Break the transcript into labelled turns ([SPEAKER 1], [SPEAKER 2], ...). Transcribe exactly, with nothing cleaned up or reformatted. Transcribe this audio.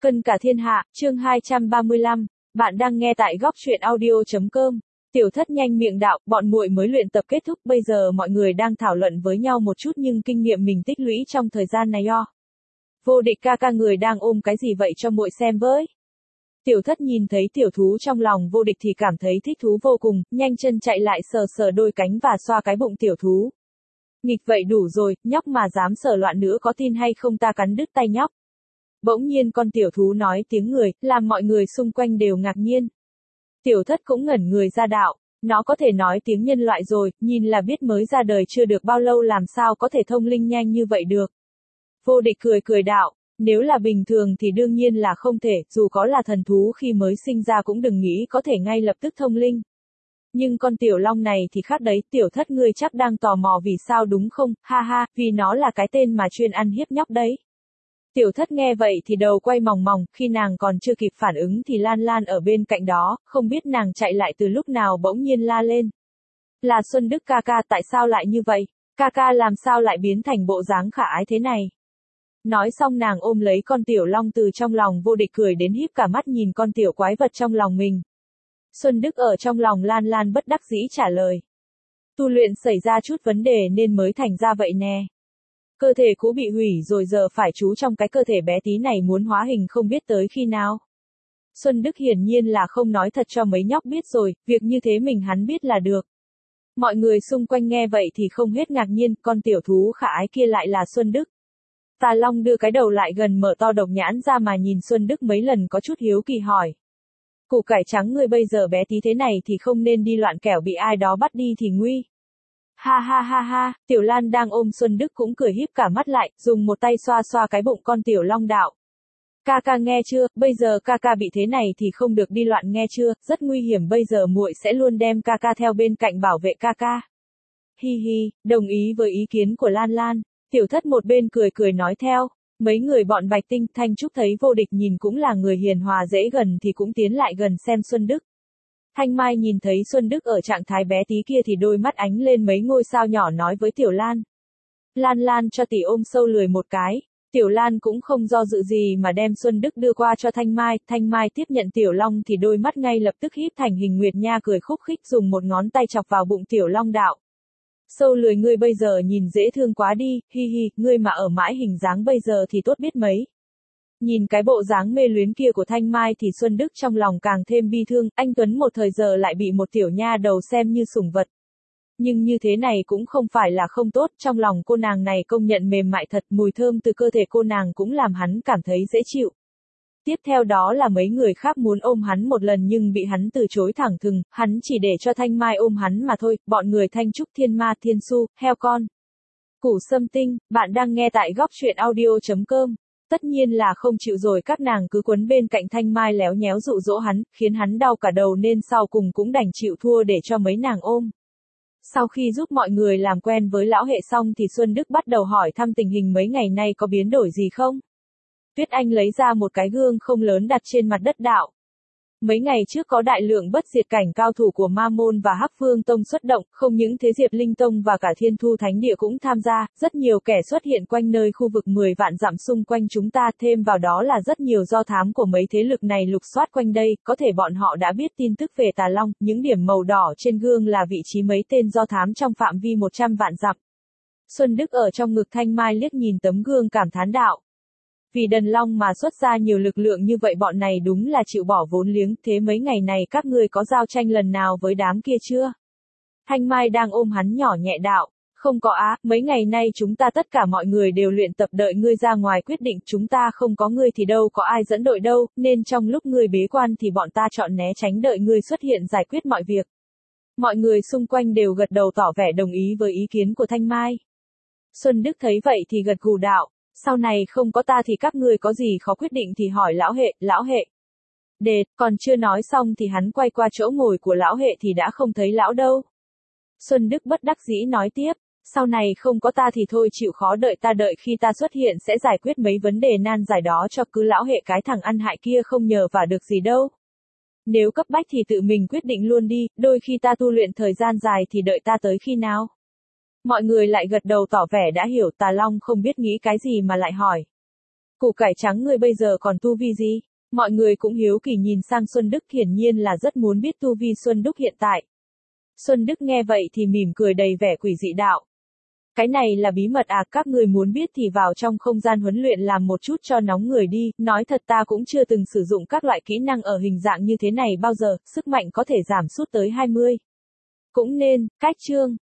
[SPEAKER 1] Cân cả thiên hạ, chương hai trăm ba mươi lăm, bạn đang nghe tại góc truyện audio.com. Tiểu Thất nhanh miệng đạo, bọn muội mới luyện tập kết thúc, bây giờ mọi người đang thảo luận với nhau một chút nhưng kinh nghiệm mình tích lũy trong thời gian này o. Vô Địch ca ca người đang ôm cái gì vậy cho muội xem với. Tiểu Thất nhìn thấy tiểu thú trong lòng Vô Địch thì cảm thấy thích thú vô cùng, nhanh chân chạy lại sờ sờ đôi cánh và xoa cái bụng tiểu thú. Nghịch vậy đủ rồi, nhóc mà dám sờ loạn nữa có tin hay không ta cắn đứt tay nhóc. Bỗng nhiên con tiểu thú nói tiếng người, làm mọi người xung quanh đều ngạc nhiên. Tiểu Thất cũng ngẩn người ra đạo, nó có thể nói tiếng nhân loại rồi, nhìn là biết mới ra đời chưa được bao lâu làm sao có thể thông linh nhanh như vậy được. Vô Địch cười cười đạo, nếu là bình thường thì đương nhiên là không thể, dù có là thần thú khi mới sinh ra cũng đừng nghĩ có thể ngay lập tức thông linh. Nhưng con tiểu long này thì khác đấy, Tiểu Thất ngươi chắc đang tò mò vì sao đúng không, ha ha, vì nó là cái tên mà chuyên ăn hiếp nhóc đấy. Tiểu Thất nghe vậy thì đầu quay mòng mòng, khi nàng còn chưa kịp phản ứng thì Lan Lan ở bên cạnh đó, không biết nàng chạy lại từ lúc nào bỗng nhiên la lên. Là Xuân Đức ca ca, tại sao lại như vậy? Ca ca làm sao lại biến thành bộ dáng khả ái thế này? Nói xong nàng ôm lấy con tiểu long từ trong lòng Vô Địch cười đến híp cả mắt nhìn con tiểu quái vật trong lòng mình. Xuân Đức ở trong lòng Lan Lan bất đắc dĩ trả lời. Tu luyện xảy ra chút vấn đề nên mới thành ra vậy nè. Cơ thể cũ bị hủy rồi giờ phải trú trong cái cơ thể bé tí này muốn hóa hình không biết tới khi nào. Xuân Đức hiển nhiên là không nói thật cho mấy nhóc biết rồi, việc như thế mình hắn biết là được. Mọi người xung quanh nghe vậy thì không hết ngạc nhiên, con tiểu thú khả ái kia lại là Xuân Đức. Tà Long đưa cái đầu lại gần mở to độc nhãn ra mà nhìn Xuân Đức mấy lần có chút hiếu kỳ hỏi. Củ cải trắng người bây giờ bé tí thế này thì không nên đi loạn kẻo bị ai đó bắt đi thì nguy. Ha ha ha ha, Tiểu Lan đang ôm Xuân Đức cũng cười híp cả mắt lại, dùng một tay xoa xoa cái bụng con tiểu long đạo. Ca ca nghe chưa, bây giờ ca ca bị thế này thì không được đi loạn nghe chưa, rất nguy hiểm, bây giờ muội sẽ luôn đem ca ca theo bên cạnh bảo vệ ca ca. Hi hi, đồng ý với ý kiến của Lan Lan, Tiểu Thất một bên cười cười nói theo. Mấy người bọn Bạch Tinh, Thanh Trúc thấy Vô Địch nhìn cũng là người hiền hòa dễ gần thì cũng tiến lại gần xem Xuân Đức. Thanh Mai nhìn thấy Xuân Đức ở trạng thái bé tí kia thì đôi mắt ánh lên mấy ngôi sao nhỏ nói với Tiểu Lan. Lan Lan cho tỷ ôm sâu lười một cái, Tiểu Lan cũng không do dự gì mà đem Xuân Đức đưa qua cho Thanh Mai, Thanh Mai tiếp nhận Tiểu Long thì đôi mắt ngay lập tức híp thành hình nguyệt nha cười khúc khích dùng một ngón tay chọc vào bụng Tiểu Long đạo. Sâu lười ngươi bây giờ nhìn dễ thương quá đi, hi hi, ngươi mà ở mãi hình dáng bây giờ thì tốt biết mấy. Nhìn cái bộ dáng mê luyến kia của Thanh Mai thì Xuân Đức trong lòng càng thêm bi thương, anh Tuấn một thời giờ lại bị một tiểu nha đầu xem như sủng vật. Nhưng như thế này cũng không phải là không tốt, trong lòng cô nàng này công nhận mềm mại thật, mùi thơm từ cơ thể cô nàng cũng làm hắn cảm thấy dễ chịu. Tiếp theo đó là mấy người khác muốn ôm hắn một lần nhưng bị hắn từ chối thẳng thừng, hắn chỉ để cho Thanh Mai ôm hắn mà thôi, bọn người Thanh Trúc Thiên Ma Thiên Su, heo con. Củ Sâm Tinh, bạn đang nghe tại góc truyện audio.com. Tất nhiên là không chịu rồi, các nàng cứ quấn bên cạnh Thanh Mai léo nhéo dụ dỗ hắn, khiến hắn đau cả đầu nên sau cùng cũng đành chịu thua để cho mấy nàng ôm. Sau khi giúp mọi người làm quen với lão hệ xong thì Xuân Đức bắt đầu hỏi thăm tình hình mấy ngày nay có biến đổi gì không. Tuyết Anh lấy ra một cái gương không lớn đặt trên mặt đất đạo. Mấy ngày trước có đại lượng bất diệt cảnh cao thủ của Ma Môn và Hắc Phương Tông xuất động, không những thế Diệp Linh Tông và cả Thiên Thu Thánh Địa cũng tham gia, rất nhiều kẻ xuất hiện quanh nơi khu vực mười vạn dặm xung quanh chúng ta, thêm vào đó là rất nhiều do thám của mấy thế lực này lục soát quanh đây, có thể bọn họ đã biết tin tức về Tà Long, những điểm màu đỏ trên gương là vị trí mấy tên do thám trong phạm vi một trăm vạn dặm. Xuân Đức ở trong ngực Thanh Mai liếc nhìn tấm gương cảm thán đạo. Vì Đần Long mà xuất ra nhiều lực lượng như vậy bọn này đúng là chịu bỏ vốn liếng, thế mấy ngày này các ngươi có giao tranh lần nào với đám kia chưa? Thanh Mai đang ôm hắn nhỏ nhẹ đạo, không có á, mấy ngày nay chúng ta tất cả mọi người đều luyện tập đợi ngươi ra ngoài quyết định, chúng ta không có ngươi thì đâu có ai dẫn đội đâu, nên trong lúc ngươi bế quan thì bọn ta chọn né tránh đợi ngươi xuất hiện giải quyết mọi việc. Mọi người xung quanh đều gật đầu tỏ vẻ đồng ý với ý kiến của Thanh Mai. Xuân Đức thấy vậy thì gật gù đạo. Sau này không có ta thì các ngươi có gì khó quyết định thì hỏi lão hệ, lão hệ. Đệt, còn chưa nói xong thì hắn quay qua chỗ ngồi của lão hệ thì đã không thấy lão đâu. Xuân Đức bất đắc dĩ nói tiếp, sau này không có ta thì thôi chịu khó đợi ta đợi khi ta xuất hiện sẽ giải quyết mấy vấn đề nan giải đó cho cứ lão hệ cái thằng ăn hại kia không nhờ vả được gì đâu. Nếu cấp bách thì tự mình quyết định luôn đi, đôi khi ta tu luyện thời gian dài thì đợi ta tới khi nào. Mọi người lại gật đầu tỏ vẻ đã hiểu, Tà Long không biết nghĩ cái gì mà lại hỏi. Củ cải trắng người bây giờ còn tu vi gì? Mọi người cũng hiếu kỳ nhìn sang Xuân Đức, hiển nhiên là rất muốn biết tu vi Xuân Đức hiện tại. Xuân Đức nghe vậy thì mỉm cười đầy vẻ quỷ dị đạo. Cái này là bí mật à, các người muốn biết thì vào trong không gian huấn luyện làm một chút cho nóng người đi, nói thật ta cũng chưa từng sử dụng các loại kỹ năng ở hình dạng như thế này bao giờ, sức mạnh có thể giảm sút tới hai mươi. Cũng nên, cách chương.